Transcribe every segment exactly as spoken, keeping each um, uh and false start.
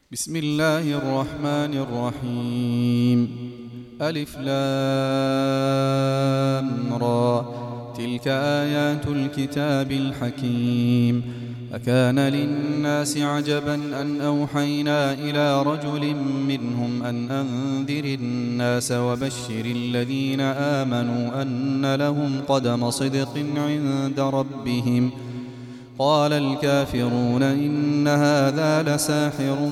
بسم الله الرحمن الرحيم. ألف لام را، تلك آيات الكتاب الحكيم. أكان للناس عجبا أن أوحينا إلى رجل منهم أن أنذر الناس وبشر الذين آمنوا أن لهم قدم صدق عند ربهم. قال الكافرون إن هذا لساحر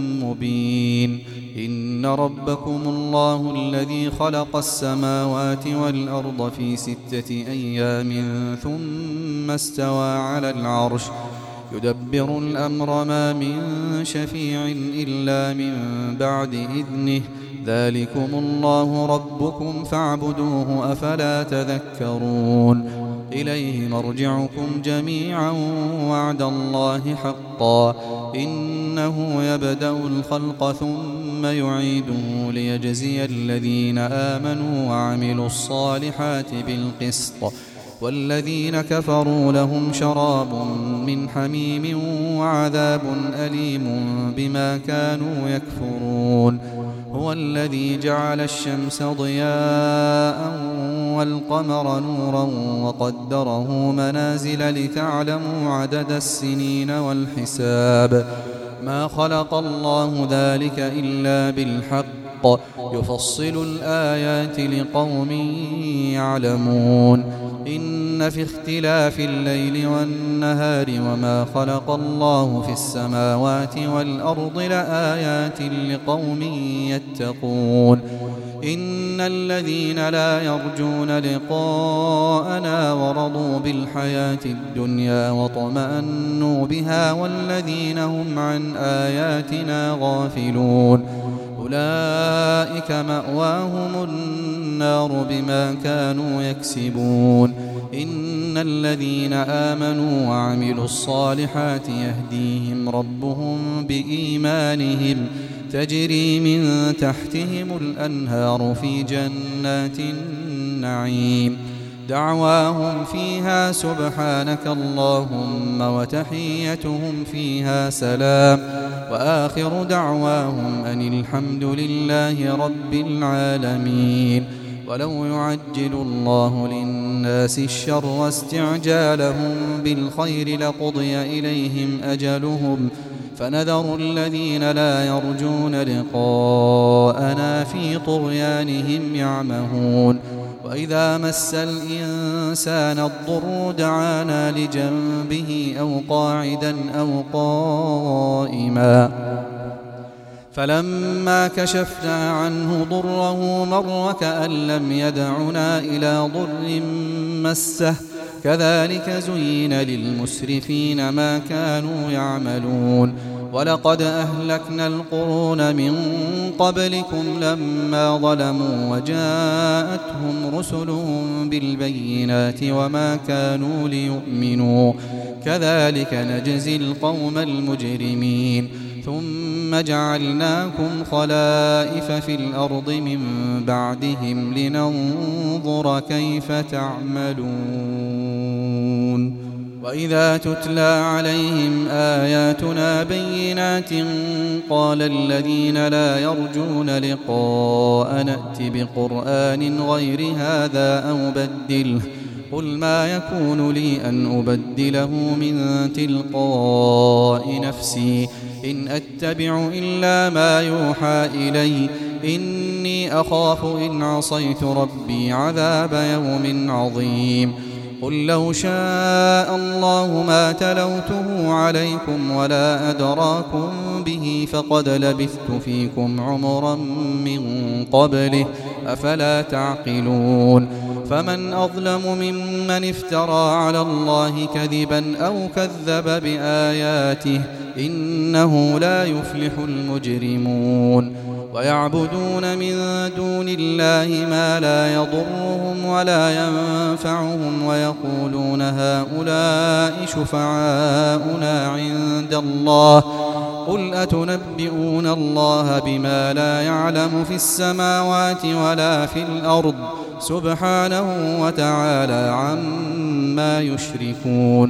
مبين. إن ربكم الله الذي خلق السماوات والأرض في ستة أيام ثم استوى على العرش يدبر الأمر ما من شفيع إلا من بعد إذنه. ذلكم الله ربكم فاعبدوه أفلا تذكرون. إليه مرجعكم جميعا وعد الله حقا. إنه يبدأ الخلق ثم يعيده ليجزي الذين آمنوا وعملوا الصالحات بالقسط، والذين كفروا لهم شراب من حميم وعذاب أليم بما كانوا يكفرون. هو الذي جعل الشمس ضياء والقمر نورا وقدره منازل لتعلموا عدد السنين والحساب. ما خلق الله ذلك إلا بالحق، يفصل الآيات لقوم يعلمون. إن في اختلاف الليل والنهار وما خلق الله في السماوات والأرض لآيات لقوم يتقون. إن الذين لا يرجون لقاءنا ورضوا بالحياة الدنيا واطمأنوا بها والذين هم عن آياتنا غافلون أولئك مأواهم النار بما كانوا يكسبون. إن الذين آمنوا وعملوا الصالحات يهديهم ربهم بإيمانهم تجري من تحتهم الأنهار في جنات النعيم. دعواهم فيها سبحانك اللهم وتحيتهم فيها سلام، وآخر دعواهم أن الحمد لله رب العالمين. ولو يعجل الله للناس الشر واستعجالهم بالخير لقضي إليهم أجلهم، فنذر الذين لا يرجون لقاءنا في طغيانهم يعمهون. وإذا مس الإنسان الضر دعانا لجنبه أو قاعدا أو قائما، فلما كشفنا عنه ضره مر كأن لم يدعنا إلى ضر مسه. كذلك زين للمسرفين ما كانوا يعملون. ولقد أهلكنا القرون من قبلكم لما ظلموا وجاءتهم رسلهم بالبينات وما كانوا ليؤمنوا. كذلك نجزي القوم المجرمين. ثم جعلناكم خلائف في الأرض من بعدهم لننظر كيف تعملون. وإذا تتلى عليهم آياتنا بينات قال الذين لا يرجون لقاء نأت بقرآن غير هذا أو بدله. قل ما يكون لي أن أبدله من تلقاء نفسي إن أتبع إلا ما يوحى إلي إني أخاف إن عصيت ربي عذاب يوم عظيم. قل لو شاء الله ما تلوته عليكم ولا أدراكم به فقد لبثت فيكم عمرا من قبله أفلا تعقلون. فمن أظلم ممن افترى على الله كذبا أو كذب بآياته إنه لا يفلح المجرمون. ويعبدون من دون الله ما لا يضرهم ولا ينفعهم ويقولون هؤلاء شفعاؤنا عند الله. قل أتنبئون الله بما لا يعلم في السماوات ولا في الأرض سبحانه وتعالى عما يشركون.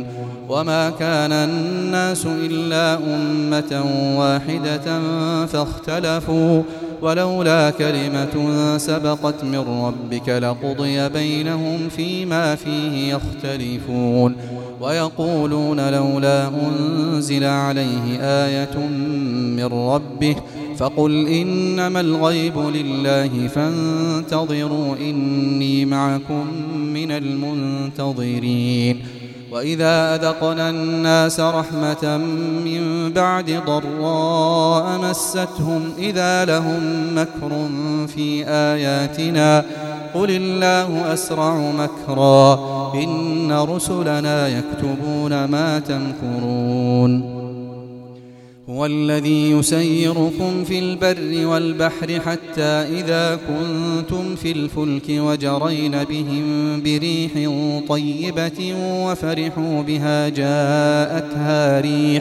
وما كان الناس إلا أمة واحدة فاختلفوا ولولا كلمة سبقت من ربك لقضي بينهم فيما فيه يختلفون ويقولون لولا أنزل عليه آية من ربه فقل إنما الغيب لله فانتظروا إني معكم من المنتظرين وإذا أذقنا الناس رحمة من بعد ضراء مستهم إذا لهم مكر في آياتنا قل الله أسرع مكرا إن رسلنا يكتبون ما تمكرون هو الذي يسيركم في البر والبحر حتى إذا كنتم في الفلك وجرين بهم بريح طيبة وفرحوا بها جاءتها ريح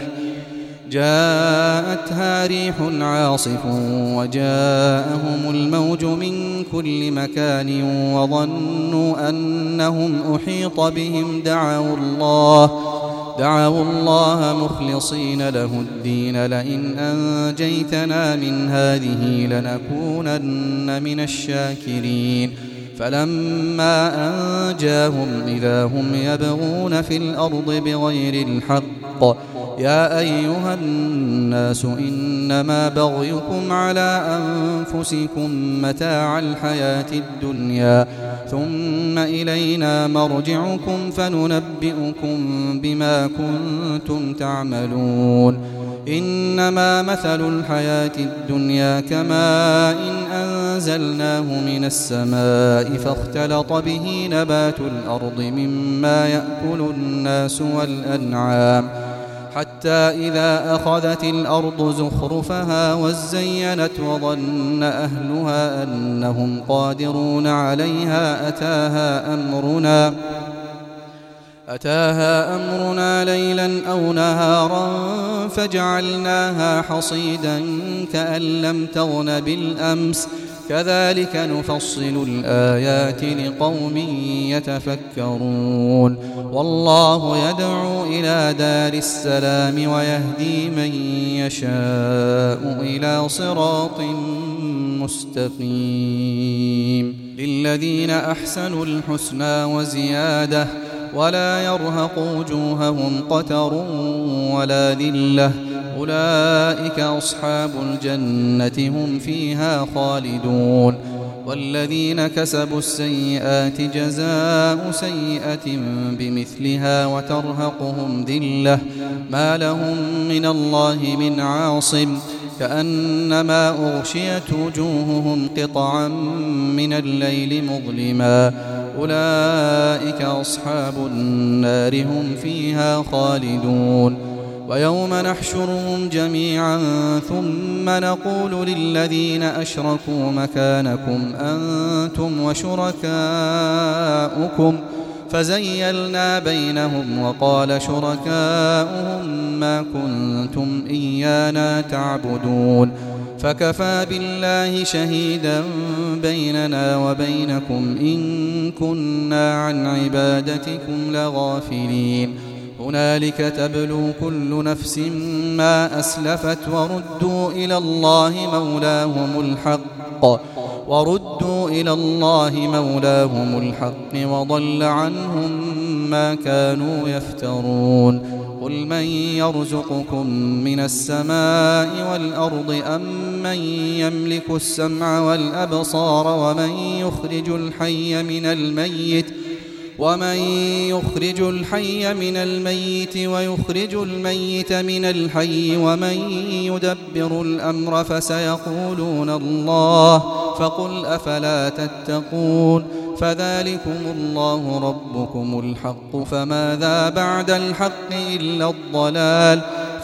جاءتها ريح عاصف وجاءهم الموج من كل مكان وظنوا أنهم أحيط بهم دعوا الله دعوا الله مخلصين له الدين لئن أنجيتنا من هذه لنكونن من الشاكرين فلما أنجاهم إذا هم يبغون في الأرض بغير الحق يا أيها الناس إنما بغيكم على أنفسكم متاع الحياة الدنيا ثم إلينا مرجعكم فننبئكم بما كنتم تعملون إنما مثل الحياة الدنيا كماء إن أنزلناه من السماء فاختلط به نبات الأرض مما يأكل الناس والأنعام حتى إذا أخذت الأرض زخرفها وزينت وظن أهلها أنهم قادرون عليها أتاها أمرنا أتاها أمرنا ليلا أو نهارا فجعلناها حصيدا كأن لم تغن بالأمس كذلك نفصل الآيات لقوم يتفكرون والله يدعو إلى دار السلام ويهدي من يشاء إلى صراط مستقيم للذين أحسنوا الحسنى وزيادة ولا يرهق وجوههم قتر ولا ذلة أولئك أصحاب الجنة هم فيها خالدون والذين كسبوا السيئات جزاء سيئة بمثلها وترهقهم ذلة ما لهم من الله من عاصم كأنما أغشيت وجوههم قطعا من الليل مظلما أولئك أصحاب النار هم فيها خالدون ويوم نحشرهم جميعا ثم نقول للذين أشركوا مكانكم أنتم وشركاؤكم فزيلنا بينهم وقال شركاؤهم ما كنتم إيانا تعبدون فكفى بالله شهيدا بيننا وبينكم إن كنا عن عبادتكم لغافلين هنالك تبلو كل نفس ما أسلفت وردوا إلى الله مولاهم الحق وردوا إلى الله مولاهم الحق وضل عنهم ما كانوا يفترون قل من يرزقكم من السماء والأرض أم من يملك السمع والأبصار ومن يخرج الحي من الميت ومن يخرج الحي من الميت ويخرج الميت من الحي ومن يدبر الأمر فسيقولون الله فقل أفلا تتقون فذلكم الله ربكم الحق فماذا بعد الحق إلا الضلال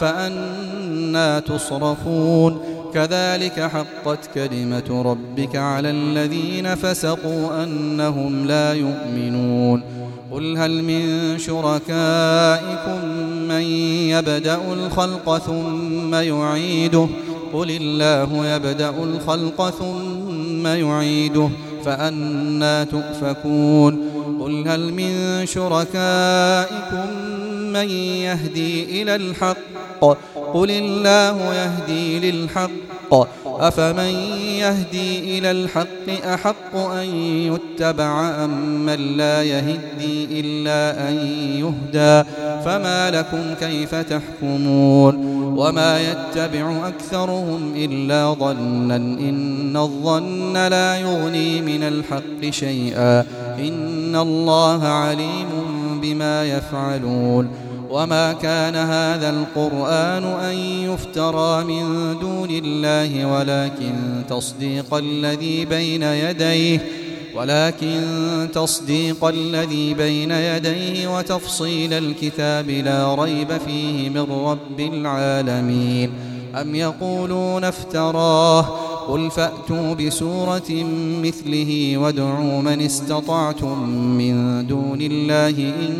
فأنى تصرفون كذلك حقت كلمة ربك على الذين فسقوا أنهم لا يؤمنون قل هل من شركائكم من يبدأ الخلق ثم يعيده قل الله يبدأ الخلق ثم يعيده فأنى تؤفكون قل هل من شركائكم من يهدي إلى الحق قل الله يهدي للحق أفمن يهدي إلى الحق أحق أن يتبع أم من لا يهدي إلا أن يهدى فما لكم كيف تحكمون وما يتبع أكثرهم إلا ظنا إن الظن لا يغني من الحق شيئا إن الله عليم بما يفعلون وما كان هذا القرآن أن يفترى من دون الله ولكن تصديق الذي بين يديه ولكن تصديق الذي بين يديه وتفصيل الكتاب لا ريب فيه من رب العالمين أم يقولون افتراه قل فأتوا بسورة مثله وادعوا من استطعتم من دون الله إن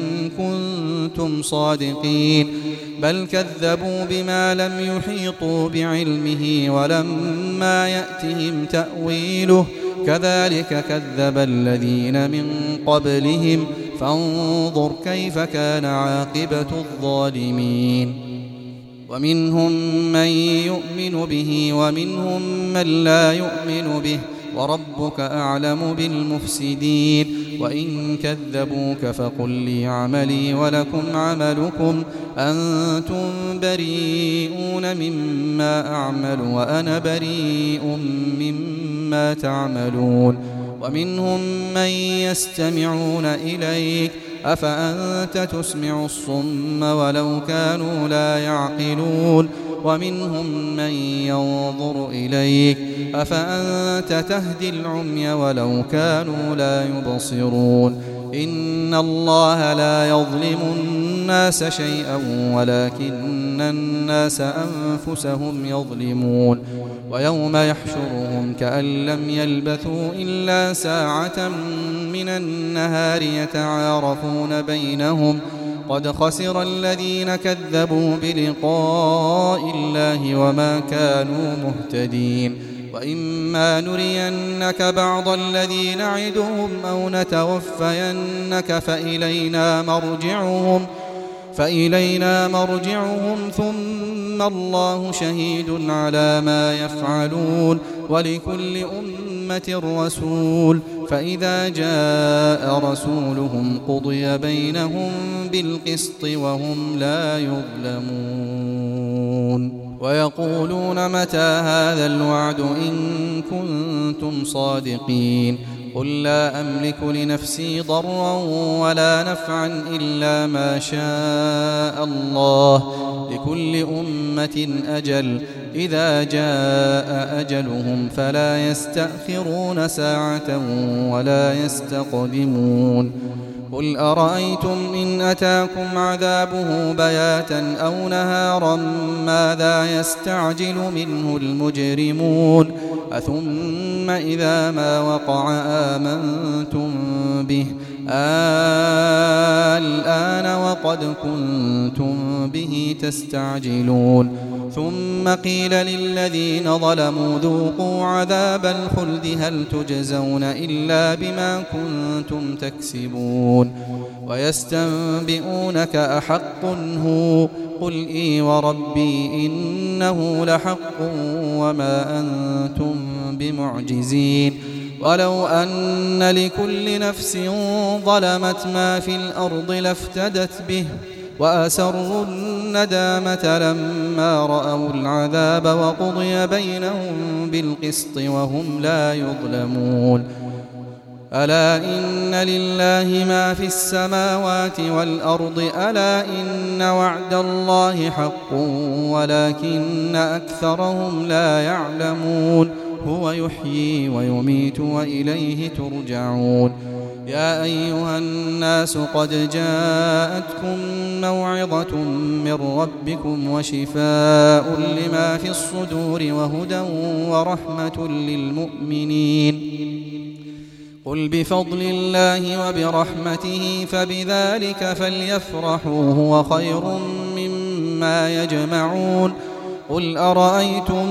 كنتم صادقين بل كذبوا بما لم يحيطوا بعلمه ولما يأتهم تأويله كذلك كذب الذين من قبلهم فانظر كيف كان عاقبة الظالمين ومنهم من يؤمن به ومنهم من لا يؤمن به وربك أعلم بالمفسدين وإن كذبوك فقل لي عملي ولكم عملكم أنتم بريئون مما أعمل وأنا بريء مما تعملون ومنهم من يستمعون إليك أفأنت تسمع الصم ولو كانوا لا يعقلون ومنهم من ينظر إليك أفأنت تهدي العمي ولو كانوا لا يبصرون إن الله لا يظلم الناس شيئا ولكن الناس أنفسهم يظلمون ويوم يحشرهم كأن لم يلبثوا إلا ساعة من النهار يتعارفون بينهم قد خسر الذين كذبوا بلقاء الله وما كانوا مهتدين وإما نرينك بعض الذي نعدهم أو نتوفينك فإلينا مرجعهم فإلينا مرجعهم ثم الله شهيد على ما يفعلون ولكل أمة رسول فإذا جاء رسولهم قضي بينهم بالقسط وهم لا يظلمون ويقولون متى هذا الوعد إن كنتم صادقين قل لا أملك لنفسي ضرا ولا نفعا إلا ما شاء الله لكل أمة أجل إذا جاء أجلهم فلا يستأخرون ساعة ولا يستقدمون قل أرأيتم إن أتاكم عذابه بياتا أو نهارا ماذا يستعجل منه المجرمون أثم إذا ما وقع آمنتم به الآن وقد كنتم به تستعجلون ثم قيل للذين ظلموا ذوقوا عذاب الخلد هل تجزون إلا بما كنتم تكسبون ويستنبئونك أحق هو قل إي وربي إنه لحق وما أنتم بمعجزين ولو أن لكل نفس ظلمت ما في الأرض لافتدت به وأسروا الندامة لما رأوا العذاب وقضي بينهم بالقسط وهم لا يظلمون ألا إن لله ما في السماوات والأرض ألا إن وعد الله حق ولكن أكثرهم لا يعلمون هو يحيي ويميت وإليه ترجعون يا أيها الناس قد جاءتكم موعظة من ربكم وشفاء لما في الصدور وهدى ورحمة للمؤمنين قل بفضل الله وبرحمته فبذلك فليفرحوا هو خير مما يجمعون قل أرأيتم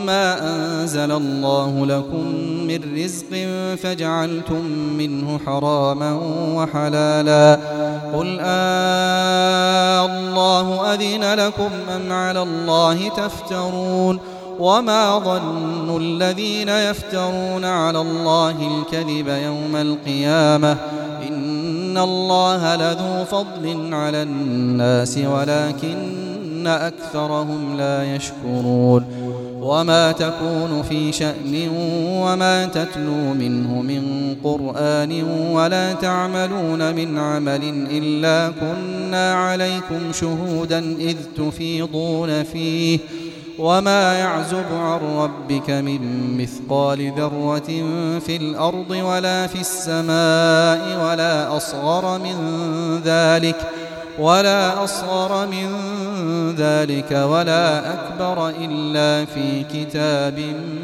ما أنزل الله لكم من رزق فجعلتم منه حراما وحلالا قل آه الله أذن لكم أم على الله تفترون وما ظن الذين يفترون على الله الكذب يوم القيامة إن الله لذو فضل على الناس ولكن أكثرهم لا يشكرون وما تكون في شأن وما تتلو منه من قرآن ولا تعملون من عمل إلا كنا عليكم شهودا إذ تفيضون فيه وما يعزب عن ربك من مثقال ذرة في الأرض ولا في السماء ولا أصغر من ذلك ولا أصغر من ذلك ولا أكبر إلا في كتاب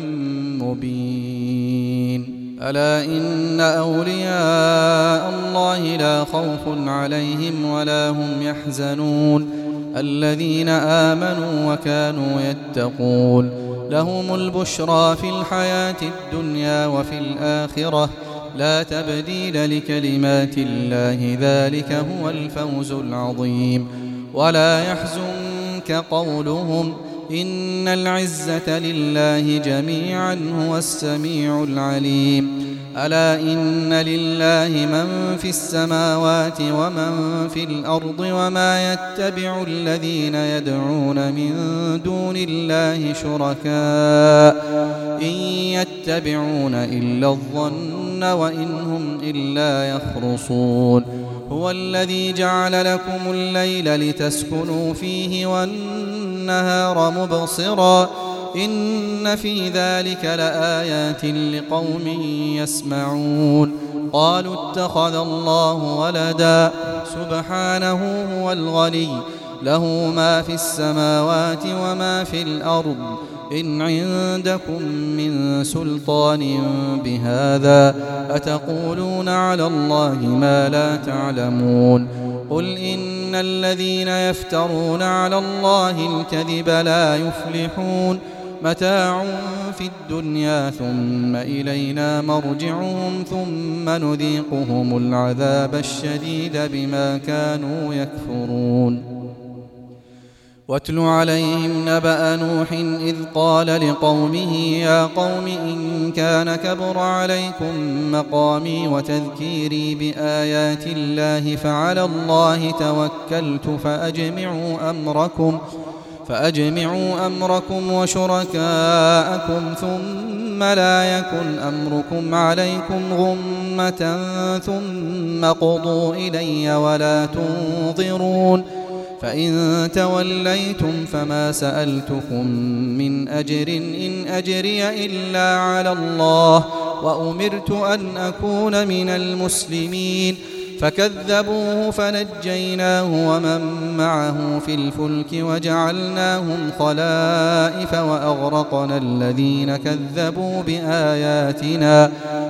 مبين ألا إن أولياء الله لا خوف عليهم ولا هم يحزنون الذين آمنوا وكانوا يتقون لهم البشرى في الحياة الدنيا وفي الآخرة لا تبديل لكلمات الله ذلك هو الفوز العظيم ولا يحزنك قولهم إن العزة لله جميعا هو السميع العليم ألا إن لله من في السماوات ومن في الأرض وما يتبع الذين يدعون من دون الله شركاء إن يتبعون إلا الظن وإن هم إلا يخرصون هو الذي جعل لكم الليل لتسكنوا فيه والنهار مبصرا إن في ذلك لآيات لقوم يسمعون قالوا اتخذ الله ولدا سبحانه هو الغني له ما في السماوات وما في الأرض إن عندكم من سلطان بهذا أتقولون على الله ما لا تعلمون قل إن الذين يفترون على الله الكذب لا يفلحون متاع في الدنيا ثم إلينا مرجعهم ثم نذيقهم العذاب الشديد بما كانوا يكفرون واتل عليهم نبأ نوح إذ قال لقومه يا قوم إن كان كبر عليكم مقامي وتذكيري بآيات الله فعلى الله توكلت فأجمعوا أمركم فأجمعوا أمركم وشركاءكم ثم لا يكن أمركم عليكم غمة ثم قضوا إلي ولا تنظرون فإن توليتم فما سألتكم من أجر إن أجري إلا على الله وأمرت أن أكون من المسلمين فكذبوه فنجيناه ومن معه في الفلك وجعلناهم خلائف وأغرقنا الذين كذبوا بآياتنا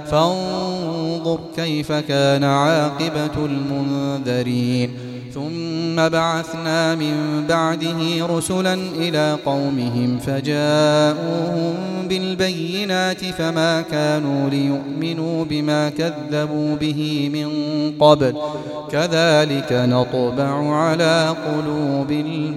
فانظر كيف كان عاقبة المنذرين ثم بعثنا من بعده رسلا إلى قومهم فجاءوهم بالبينات فما كانوا ليؤمنوا بما كذبوا به من قبل كذلك نطبع على قلوب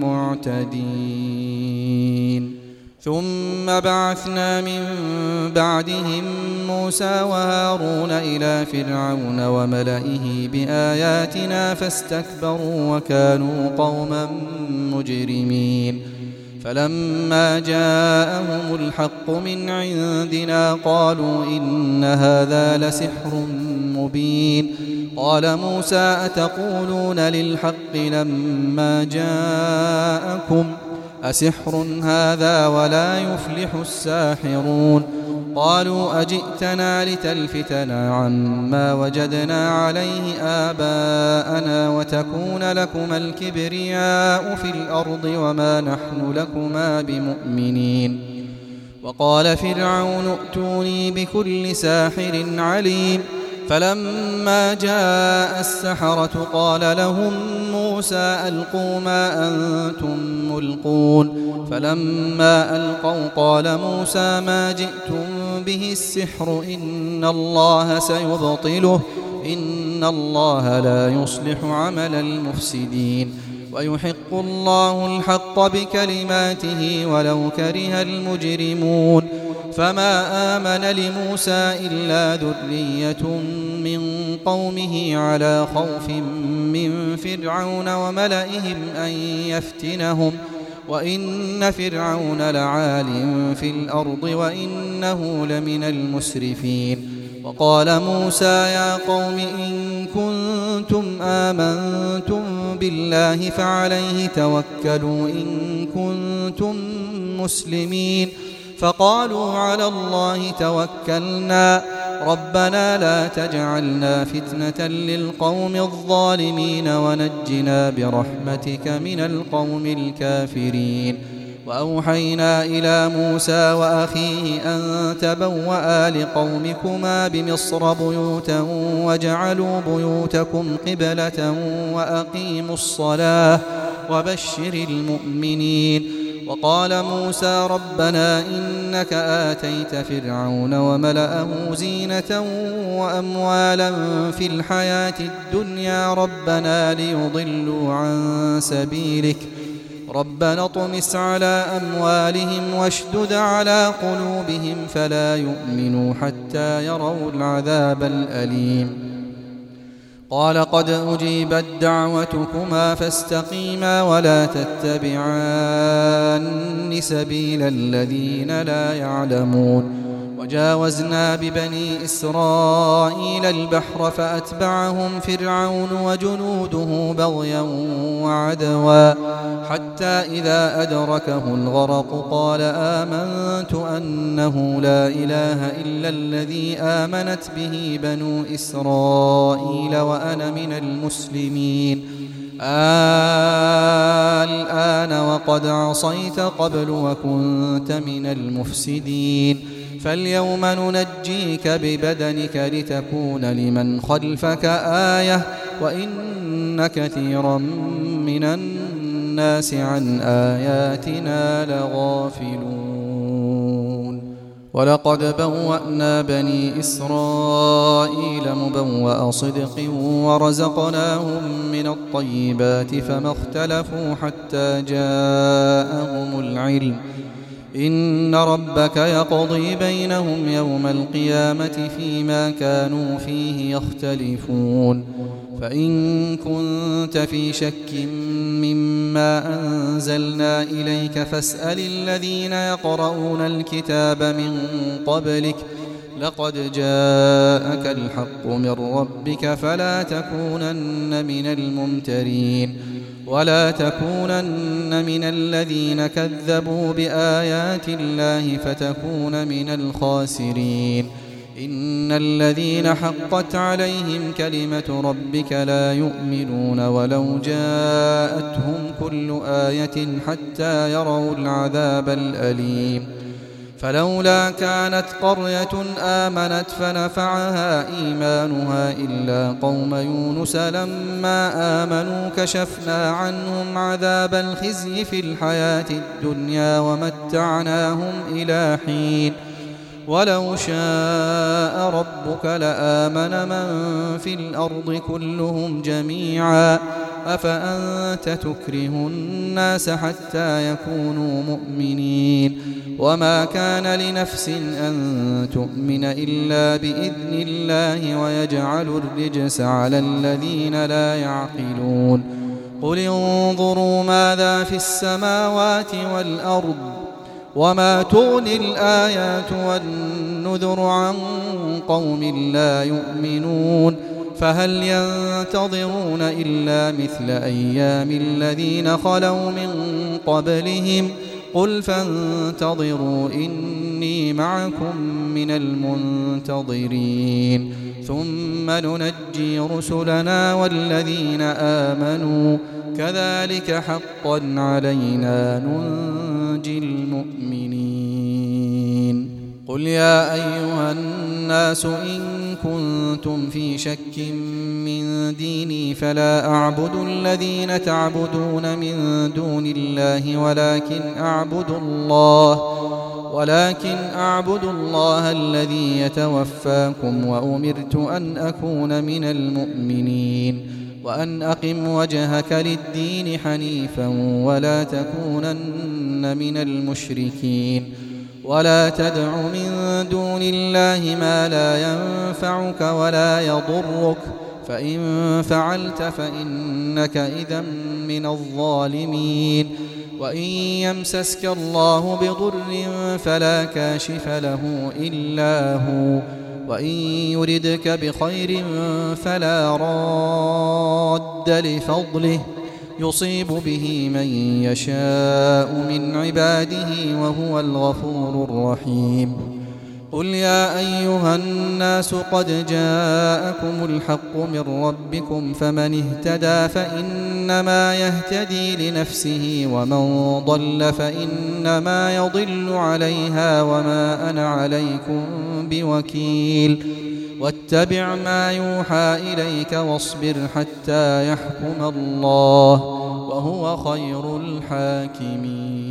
المعتدين ثم بعثنا من بعدهم موسى وهارون إلى فرعون وملئه بآياتنا فاستكبروا وكانوا قوما مجرمين فلما جاءهم الحق من عندنا قالوا إن هذا لسحر مبين قال موسى أتقولون للحق لما جاءكم أسحر هذا ولا يفلح الساحرون قالوا أجئتنا لتلفتنا عما وجدنا عليه آباءنا وتكون لكما الكبرياء في الأرض وما نحن لكما بمؤمنين وقال فرعون ائتوني بكل ساحر عليم فلما جاء السحرة قال لهم موسى ألقوا ما أنتم ملقون فلما ألقوا قال موسى ما جئتم به السحر إن الله سيبطله إن الله لا يصلح عمل المفسدين ويحق الله الحق بكلماته ولو كره المجرمون فما آمن لموسى إلا ذرية من قومه على خوف من فرعون وملئهم أن يفتنهم وإن فرعون لعال في الأرض وإنه لمن المسرفين وقال موسى يا قوم إن كنتم آمنتم بالله فعليه توكلوا إن كنتم مسلمين فقالوا على الله توكلنا ربنا لا تجعلنا فتنة للقوم الظالمين ونجنا برحمتك من القوم الكافرين وأوحينا إلى موسى وأخيه أن تبوأ لقومكما بمصر بيوتا وجعلوا بيوتكم قبلة وأقيموا الصلاة وبشر المؤمنين وقال موسى ربنا إنك آتيت فرعون وملأه زينة وأموالا في الحياة الدنيا ربنا ليضلوا عن سبيلك ربنا اطمس على أموالهم واشدد على قلوبهم فلا يؤمنوا حتى يروا العذاب الأليم قال قد أجيبت دعوتكما فاستقيما ولا تتبعان سبيل الذين لا يعلمون وجاوزنا ببني إسرائيل البحر فأتبعهم فرعون وجنوده بغيا وعدوا حتى إذا أدركه الغرق قال آمنت أنه لا إله إلا الذي آمنت به بنو إسرائيل وأنا من المسلمين الآن وقد عصيت قبل وكنت من المفسدين فاليوم ننجيك ببدنك لتكون لمن خلفك آية وإن كثيرا من الناس عن آياتنا لغافلون ولقد بوأنا بني إسرائيل مبوأ صدق ورزقناهم من الطيبات فما اختلفوا حتى جاءهم العلم إن ربك يقضي بينهم يوم القيامة فيما كانوا فيه يختلفون فإن كنت في شك مما أنزلنا إليك فاسأل الذين يقرؤون الكتاب من قبلك لقد جاءك الحق من ربك فلا تكونن من الممترين ولا تكونن من الذين كذبوا بآيات الله فتكون من الخاسرين إن الذين حقت عليهم كلمة ربك لا يؤمنون ولو جاءتهم كل آية حتى يروا العذاب الأليم فلولا كانت قرية آمنت فنفعها إيمانها إلا قوم يونس لما آمنوا كشفنا عنهم عذاب الخزي في الحياة الدنيا ومتعناهم إلى حين ولو شاء ربك لآمن من في الأرض كلهم جميعا أفأنت تكره الناس حتى يكونوا مؤمنين وما كان لنفس أن تؤمن إلا بإذن الله ويجعل الرجس على الذين لا يعقلون قل انظروا ماذا في السماوات والأرض وما تغني الآيات والنذر عن قوم لا يؤمنون فهل ينتظرون إلا مثل أيام الذين خلوا من قبلهم قل فانتظروا إني معكم من المنتظرين ثم ننجي رسلنا والذين آمنوا كذلك حقا علينا ننجي المؤمنين قل يا أيها الناس إن كنتم كنتم في شك من ديني فلا أعبد الذين تعبدون من دون الله ولكن أعبد الله ولكن أعبد الله الذي يتوفاكم وأمرت أن أكون من المؤمنين وأن أقم وجهك للدين حنيفا ولا تكونن من المشركين ولا تدع من دون الله ما لا ينفعك ولا يضرك فإن فعلت فإنك إذا من الظالمين وإن يمسسك الله بضر فلا كاشف له إلا هو وإن يردك بخير فلا راد لفضله يصيب به من يشاء من عباده وهو الغفور الرحيم قل يا أيها الناس قد جاءكم الحق من ربكم فمن اهتدى فإنما يهتدي لنفسه ومن ضل فإنما يضل عليها وما أنا عليكم بوكيل واتبع ما يوحى إليك واصبر حتى يحكم الله وهو خير الحاكمين.